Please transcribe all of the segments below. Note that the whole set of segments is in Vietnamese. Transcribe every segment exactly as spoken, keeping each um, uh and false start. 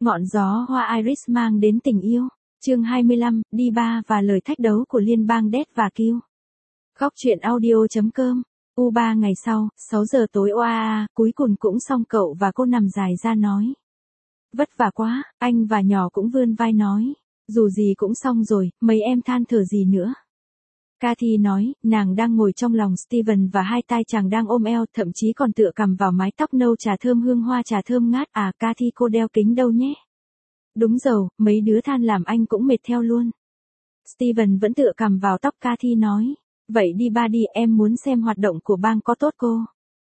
Ngọn gió hoa iris mang đến tình yêu. Chương hai mươi lăm, đi ba và lời thách đấu của liên bang Death và Kill. Góc truyện audio chấm com. U ba ngày sau, sáu giờ tối oa a, cuối cùng cũng xong cậu và cô nằm dài ra nói. Vất vả quá, anh và nhỏ cũng vươn vai nói. Dù gì cũng xong rồi, mấy em than thở gì nữa. Cathy nói, nàng đang ngồi trong lòng Steven và hai tay chàng đang ôm eo, thậm chí còn tựa cằm vào mái tóc nâu trà thơm hương hoa trà thơm ngát. À Cathy, cô đeo kính đâu nhé? Đúng rồi, mấy đứa than làm anh cũng mệt theo luôn. Steven vẫn tựa cằm vào tóc Cathy nói. Vậy đi ba đi, em muốn xem hoạt động của bang có tốt cô.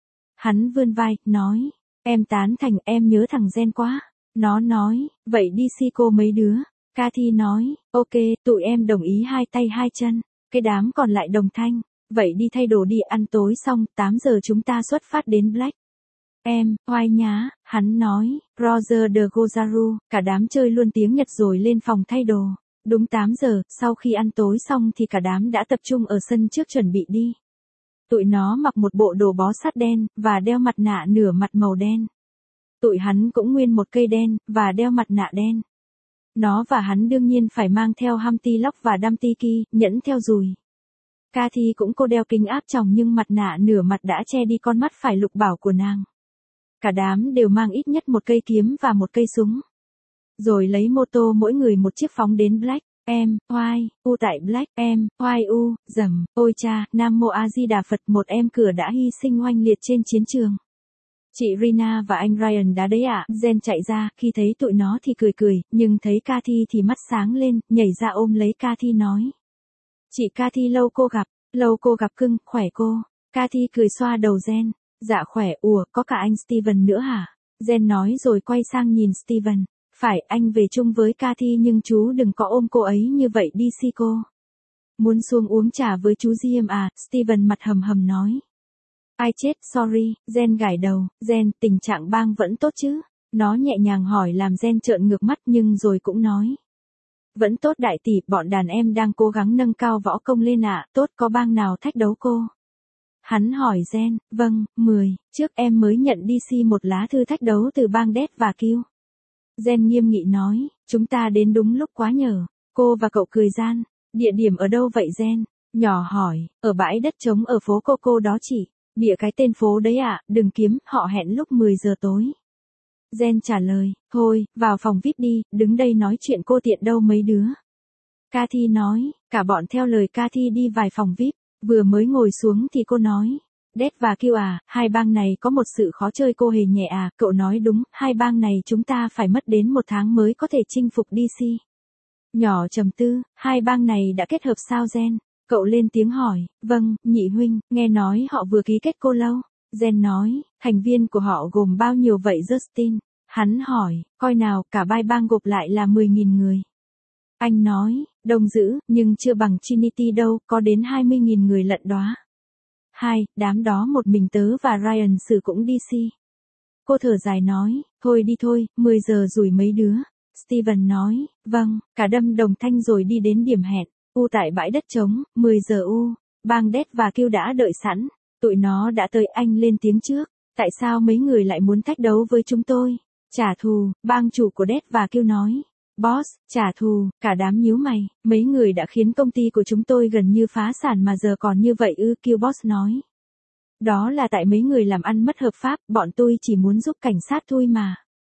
Hắn vươn vai, nói. Em tán thành, em nhớ thằng Jen quá. Nó nói, vậy đi si cô mấy đứa. Cathy nói, ok, tụi em đồng ý hai tay hai chân. Cái đám còn lại đồng thanh. Vậy đi thay đồ đi, ăn tối xong, tám giờ chúng ta xuất phát đến Black. Em, oai nhá, hắn nói, Roger de Gozaru, cả đám chơi luôn tiếng Nhật rồi lên phòng thay đồ. Đúng tám giờ, sau khi ăn tối xong thì cả đám đã tập trung ở sân trước chuẩn bị đi. Tụi nó mặc một bộ đồ bó sát đen, và đeo mặt nạ nửa mặt màu đen. Tụi hắn cũng nguyên một cây đen, và đeo mặt nạ đen. Nó và hắn đương nhiên phải mang theo Humpty Lock và Dumpty Key, nhẫn theo dùi. Cathy cũng cô đeo kính áp tròng nhưng mặt nạ nửa mặt đã che đi con mắt phải lục bảo của nàng. Cả đám đều mang ít nhất một cây kiếm và một cây súng. Rồi lấy mô tô mỗi người một chiếc phóng đến Black. Em, oai, u tại Black. Em, oai u, dầm, ôi cha, Nam Mô A Di Đà Phật, một em cửa đã hy sinh oanh liệt trên chiến trường. Chị Rina và anh Ryan đã đấy ạ. À. Jen chạy ra, khi thấy tụi nó thì cười cười, nhưng thấy Cathy thì mắt sáng lên, nhảy ra ôm lấy Cathy nói. Chị Cathy, lâu cô gặp, lâu cô gặp cưng, khỏe cô. Cathy cười xoa đầu Jen. Dạ khỏe, ủa, có cả anh Steven nữa hả? Jen nói rồi quay sang nhìn Steven. Phải, anh về chung với Cathy nhưng chú đừng có ôm cô ấy như vậy đi si cô. Muốn xuống uống trà với chú Jim à? Steven mặt hầm hầm nói. Ai chết, sorry, Jen gãi đầu. Jen, tình trạng bang vẫn tốt chứ? Nó nhẹ nhàng hỏi làm Jen trợn ngược mắt nhưng rồi cũng nói. Vẫn tốt đại tỷ, bọn đàn em đang cố gắng nâng cao võ công lên ạ. À. Tốt, có bang nào thách đấu cô? Hắn hỏi Jen, vâng, mười, trước em mới nhận đê xê một lá thư thách đấu từ bang Death và Kill. Jen nghiêm nghị nói, chúng ta đến đúng lúc quá nhờ. Cô và cậu cười gian. Địa điểm ở đâu vậy Jen? Nhỏ hỏi, ở bãi đất trống ở phố Coco đó chị. Bịa cái tên phố đấy ạ, à, đừng kiếm, họ hẹn lúc mười giờ tối. Jen trả lời, thôi, vào phòng vi ai pi đi, đứng đây nói chuyện cô tiện đâu mấy đứa. Cathy nói, cả bọn theo lời Cathy đi vài phòng vi ai pi. Vừa mới ngồi xuống thì cô nói. Death và Kill à, hai bang này có một sự khó chơi cô hề nhẹ à, cậu nói đúng, hai bang này chúng ta phải mất đến một tháng mới có thể chinh phục đê xê. Nhỏ trầm tư, hai bang này đã kết hợp sao Jen? Cậu lên tiếng hỏi, vâng, nhị huynh, nghe nói họ vừa ký kết cô lâu. Jen nói, thành viên của họ gồm bao nhiêu vậy Justin? Hắn hỏi, coi nào, cả bai bang gộp lại là mười nghìn người. Anh nói, đông dữ, nhưng chưa bằng Trinity đâu, có đến hai mươi nghìn người lận đóa. Hai, đám đó một mình tớ và Ryan xử cũng đi si. Cô thở dài nói, thôi đi thôi, mười giờ rủi mấy đứa. Steven nói, vâng, cả đâm đồng thanh rồi đi đến điểm hẹn. U tại bãi đất trống, mười giờ U, bang Death và Kill đã đợi sẵn. Tụi nó đã tới, anh lên tiếng trước. Tại sao mấy người lại muốn thách đấu với chúng tôi? Trả thù, bang chủ của Death và Kill nói. Boss, trả thù, cả đám nhíu mày, mấy người đã khiến công ty của chúng tôi gần như phá sản mà giờ còn như vậy ư, Kill Boss nói. Đó là tại mấy người làm ăn mất hợp pháp, bọn tôi chỉ muốn giúp cảnh sát thôi mà.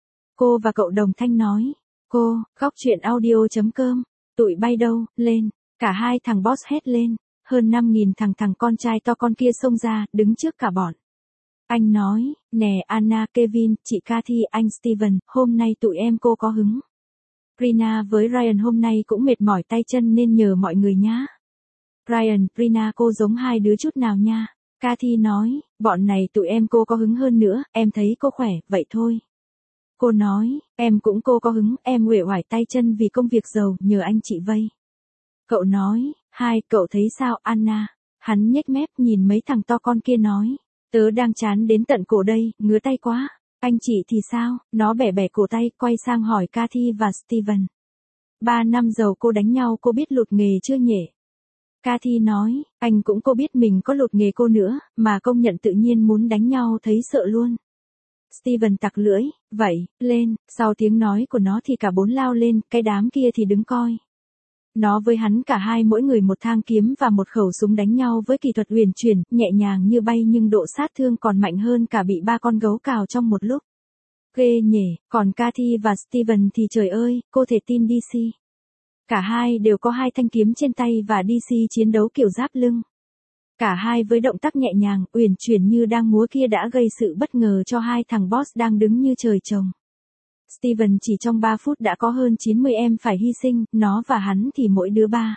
Cô và cậu đồng thanh nói. Cô, góc truyện audio chấm com. Tụi bay đâu, lên. Cả hai thằng boss hét lên. Hơn năm nghìn thằng thằng con trai to con kia xông ra, đứng trước cả bọn. Anh nói, nè Anna, Kevin, chị Cathy, anh Steven, hôm nay tụi em cô có hứng. Rina với Ryan hôm nay cũng mệt mỏi tay chân nên nhờ mọi người nhá. Ryan, Rina cô giống hai đứa chút nào nha. Cathy nói, bọn này tụi em cô có hứng hơn nữa, em thấy cô khỏe, vậy thôi. Cô nói, em cũng cô có hứng, em uể oải tay chân vì công việc giàu, nhờ anh chị vây. Cậu nói, hai, cậu thấy sao Anna? Hắn nhếch mép nhìn mấy thằng to con kia nói, tớ đang chán đến tận cổ đây, ngứa tay quá. Anh chị thì sao? Nó bẻ bẻ cổ tay, quay sang hỏi Cathy và Steven. Ba năm giàu cô đánh nhau cô biết lụt nghề chưa nhỉ? Cathy nói, anh cũng cô biết mình có lụt nghề cô nữa, mà công nhận tự nhiên muốn đánh nhau thấy sợ luôn. Steven tặc lưỡi, vậy, lên, sau tiếng nói của nó thì cả bốn lao lên, cái đám kia thì đứng coi. Nó với hắn cả hai mỗi người một thang kiếm và một khẩu súng đánh nhau với kỹ thuật huyền chuyển, nhẹ nhàng như bay nhưng độ sát thương còn mạnh hơn cả bị ba con gấu cào trong một lúc. Ghê nhỉ, còn Cathy và Steven thì trời ơi, cô thể tin đê xê. Cả hai đều có hai thanh kiếm trên tay và đê xê chiến đấu kiểu giáp lưng. Cả hai với động tác nhẹ nhàng, uyển chuyển như đang múa kia đã gây sự bất ngờ cho hai thằng boss đang đứng như trời trồng. Steven chỉ trong ba phút đã có hơn chín mươi em phải hy sinh, nó và hắn thì mỗi đứa ba.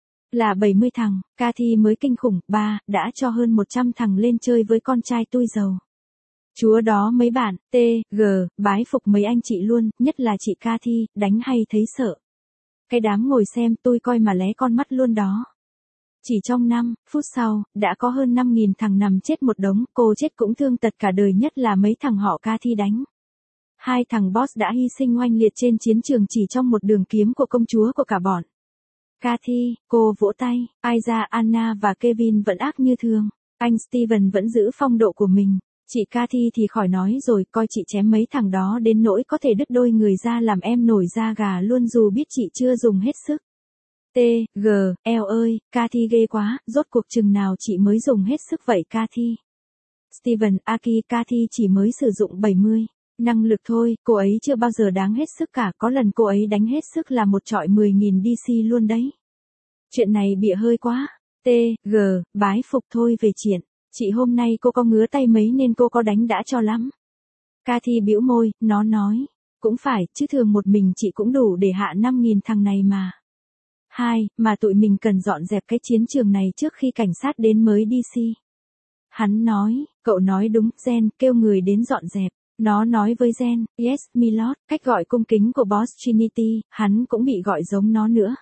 Là bảy mươi thằng, Cathy mới kinh khủng, ba, đã cho hơn một trăm thằng lên chơi với con trai tôi giàu. Chúa đó mấy bạn, T, G, bái phục mấy anh chị luôn, nhất là chị Cathy, đánh hay thấy sợ. Cái đám ngồi xem tôi coi mà lé con mắt luôn đó. Chỉ trong năm phút sau, đã có hơn năm nghìn thằng nằm chết một đống, cô chết cũng thương tật cả đời nhất là mấy thằng họ Cathy đánh. Hai thằng boss đã hy sinh oanh liệt trên chiến trường chỉ trong một đường kiếm của công chúa của cả bọn. Cathy, cô vỗ tay, Aiza, Anna và Kevin vẫn ác như thường. Anh Steven vẫn giữ phong độ của mình. Chị Cathy thì khỏi nói rồi, coi chị chém mấy thằng đó đến nỗi có thể đứt đôi người ra làm em nổi da gà luôn dù biết chị chưa dùng hết sức. T, G, eo ơi, Cathy ghê quá, rốt cuộc chừng nào chị mới dùng hết sức vậy Cathy? Steven, Aki, Cathy chỉ mới sử dụng bảy mươi. Năng lực thôi, cô ấy chưa bao giờ đáng hết sức cả, có lần cô ấy đánh hết sức là một trọi mười nghìn đê xê luôn đấy. Chuyện này bịa hơi quá. T, G, bái phục thôi về chuyện. Chị hôm nay cô có ngứa tay mấy nên cô có đánh đã cho lắm. Cathy bĩu môi, nó nói. Cũng phải, chứ thường một mình chị cũng đủ để hạ năm nghìn thằng này mà. Hai, mà tụi mình cần dọn dẹp cái chiến trường này trước khi cảnh sát đến mới đê xê. Hắn nói, cậu nói đúng, Jen, kêu người đến dọn dẹp. Nó nói với Jen, yes, Milord, cách gọi cung kính của Boss Trinity, hắn cũng bị gọi giống nó nữa.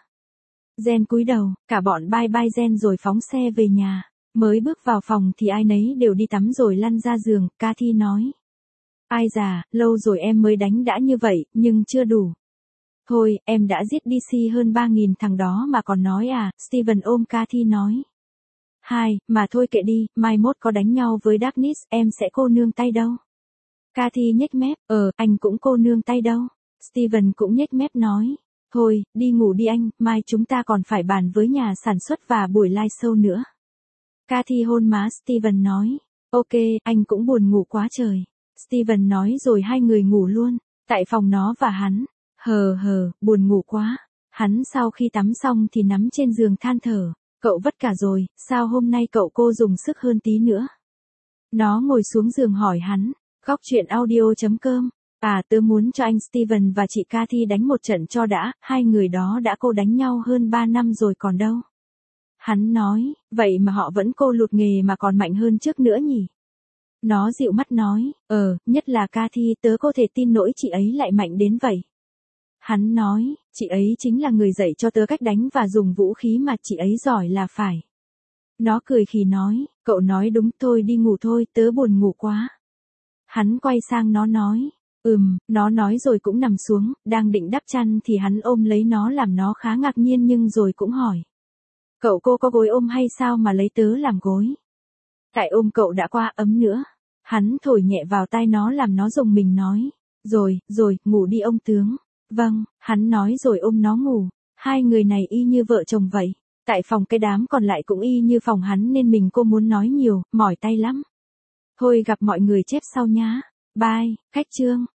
Jen cúi đầu, cả bọn bye bye Jen rồi phóng xe về nhà. Mới bước vào phòng thì ai nấy đều đi tắm rồi lăn ra giường, Cathy nói. Ai già, lâu rồi em mới đánh đã như vậy, nhưng chưa đủ. Thôi, em đã giết đê xê hơn ba nghìn thằng đó mà còn nói à, Steven ôm Cathy nói. Hai, mà thôi kệ đi, mai mốt có đánh nhau với Darkness, em sẽ cô nương tay đâu. Cathy nhếch mép, ờ, anh cũng cô nương tay đâu. Steven cũng nhếch mép nói. Thôi, đi ngủ đi anh, mai chúng ta còn phải bàn với nhà sản xuất và buổi live show nữa. Cathy hôn má Steven nói. Ok, anh cũng buồn ngủ quá trời. Steven nói rồi hai người ngủ luôn. Tại phòng nó và hắn. Hờ hờ, buồn ngủ quá. Hắn sau khi tắm xong thì nằm trên giường than thở. Cậu vất cả rồi, sao hôm nay cậu cô dùng sức hơn tí nữa? Nó ngồi xuống giường hỏi hắn. Góc truyện audio chấm com. À tớ muốn cho anh Steven và chị Cathy đánh một trận cho đã, hai người đó đã cô đánh nhau hơn ba năm rồi còn đâu. Hắn nói, vậy mà họ vẫn cô lụt nghề mà còn mạnh hơn trước nữa nhỉ? Nó dịu mắt nói, ờ, nhất là Cathy, tớ có thể tin nỗi chị ấy lại mạnh đến vậy. Hắn nói, chị ấy chính là người dạy cho tớ cách đánh và dùng vũ khí mà chị ấy giỏi là phải. Nó cười khì nói, cậu nói đúng, thôi đi ngủ thôi, tớ buồn ngủ quá. Hắn quay sang nó nói, ừm, nó nói rồi cũng nằm xuống, đang định đắp chăn thì hắn ôm lấy nó làm nó khá ngạc nhiên nhưng rồi cũng hỏi. Cậu cô có gối ôm hay sao mà lấy tớ làm gối? Tại ôm cậu đã qua ấm nữa. Hắn thổi nhẹ vào tai nó làm nó rùng mình nói. Rồi, rồi, ngủ đi ông tướng. Vâng, hắn nói rồi ôm nó ngủ. Hai người này y như vợ chồng vậy. Tại phòng cái đám còn lại cũng y như phòng hắn nên mình cô muốn nói nhiều, mỏi tay lắm. Thôi gặp mọi người chép sau nhá. Bye, khách trương.